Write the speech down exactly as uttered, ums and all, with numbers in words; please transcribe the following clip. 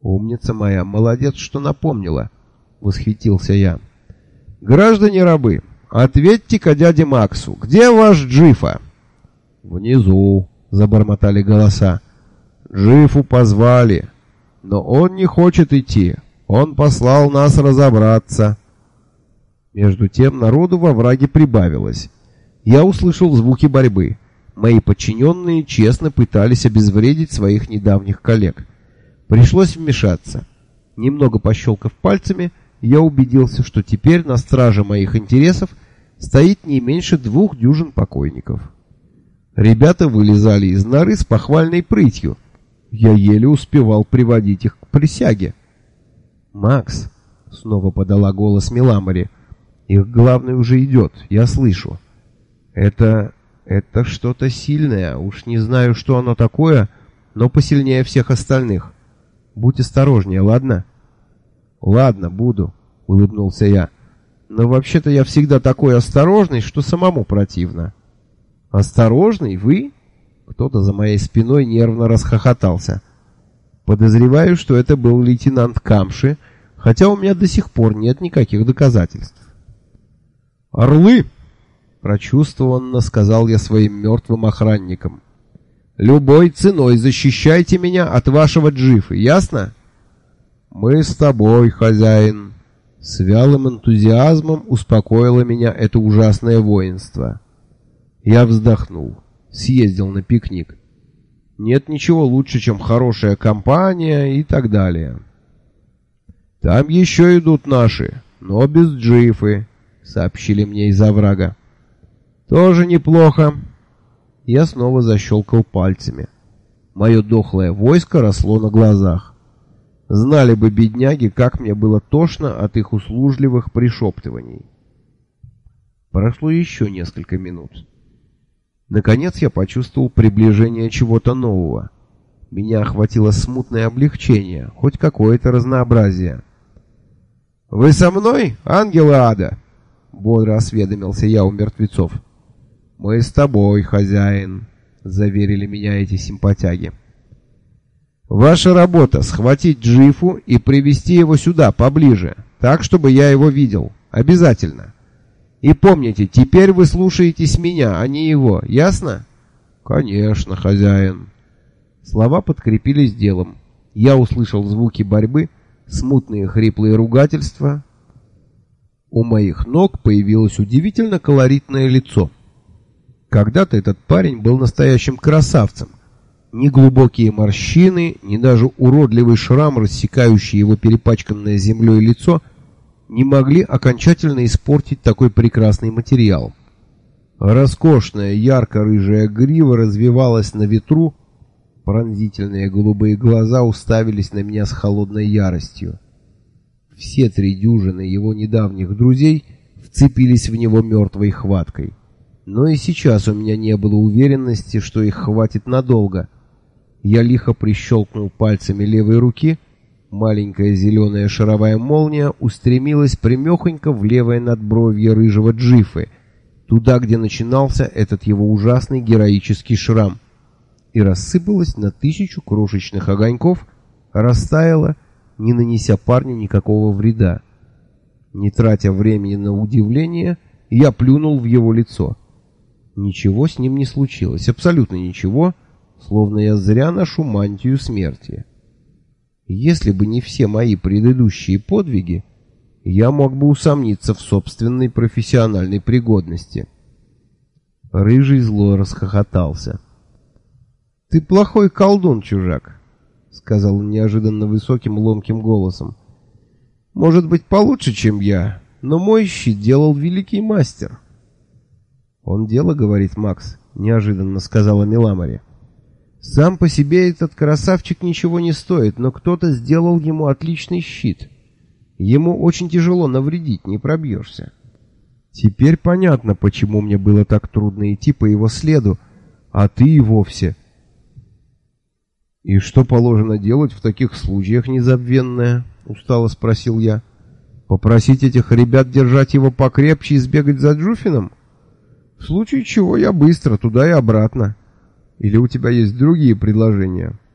Умница моя, молодец, что напомнила, восхитился я. Граждане рабы, ответьте-ка дяде Максу, где ваш Джифа? Внизу, забормотали голоса. Джифу позвали, но он не хочет идти. Он послал нас разобраться. Между тем народу во враге прибавилось. Я услышал звуки борьбы. Мои подчиненные честно пытались обезвредить своих недавних коллег. Пришлось вмешаться. Немного пощелкав пальцами, я убедился, что теперь на страже моих интересов стоит не меньше двух дюжин покойников. Ребята вылезали из норы с похвальной прытью. Я еле успевал приводить их к присяге. «Макс», — снова подала голос Миламари, — «их главный уже идет, я слышу. Это... это что-то сильное, уж не знаю, что оно такое, но посильнее всех остальных. Будь осторожнее, ладно?» «Ладно, буду», — улыбнулся я. «Но вообще-то я всегда такой осторожный, что самому противно». «Осторожный? Вы?» Кто-то за моей спиной нервно расхохотался. Подозреваю, что это был лейтенант Камши, хотя у меня до сих пор нет никаких доказательств. «Орлы!» — прочувствованно сказал я своим мертвым охранникам. «Любой ценой защищайте меня от вашего Джифы, ясно?» «Мы с тобой, хозяин!» С вялым энтузиазмом успокоило меня это ужасное воинство. Я вздохнул, съездил на пикник. Нет ничего лучше, чем хорошая компания и так далее. «Там еще идут наши, но без Джифы», — сообщили мне из оврага. «Тоже неплохо». Я снова защелкал пальцами. Мое дохлое войско росло на глазах. Знали бы бедняги, как мне было тошно от их услужливых пришептываний. Прошло еще несколько минут. Наконец я почувствовал приближение чего-то нового. Меня охватило смутное облегчение, хоть какое-то разнообразие. «Вы со мной, ангелы ада?» — бодро осведомился я у мертвецов. «Мы с тобой, хозяин», — заверили меня эти симпатяги. «Ваша работа — схватить Джифу и привести его сюда, поближе, так, чтобы я его видел. Обязательно. И помните, теперь вы слушаетесь меня, а не его, ясно?» «Конечно, хозяин». Слова подкрепились делом. Я услышал звуки борьбы, смутные хриплые ругательства. У моих ног появилось удивительно колоритное лицо. Когда-то этот парень был настоящим красавцем. Ни глубокие морщины, ни даже уродливый шрам, рассекающий его перепачканное землей лицо, не могли окончательно испортить такой прекрасный материал. Роскошная ярко-рыжая грива развивалась на ветру, пронзительные голубые глаза уставились на меня с холодной яростью. Все три дюжины его недавних друзей вцепились в него мертвой хваткой. Но и сейчас у меня не было уверенности, что их хватит надолго. Я лихо прищелкнул пальцами левой руки. Маленькая зеленая шаровая молния устремилась прямехонько в левое надбровье рыжего Джифы, туда, где начинался этот его ужасный героический шрам, и рассыпалась на тысячу крошечных огоньков, растаяла, не нанеся парню никакого вреда. Не тратя времени на удивление, я плюнул в его лицо. Ничего с ним не случилось, абсолютно ничего, словно я зря ношу мантию смерти. Если бы не все мои предыдущие подвиги, я мог бы усомниться в собственной профессиональной пригодности. Рыжий зло расхохотался. «Ты плохой колдун, чужак», — сказал он неожиданно высоким ломким голосом. «Может быть, получше, чем я, но мой щит делал великий мастер». «Он дело, — говорит Макс, — неожиданно сказала Миламари. Сам по себе этот красавчик ничего не стоит, но кто-то сделал ему отличный щит. Ему очень тяжело навредить, не пробьешься. Теперь понятно, почему мне было так трудно идти по его следу, а ты и вовсе. И что положено делать в таких случаях, незабвенная? Устало спросил я. Попросить этих ребят держать его покрепче и сбегать за Джуфином? В случае чего я быстро туда и обратно. Или у тебя есть другие предложения?»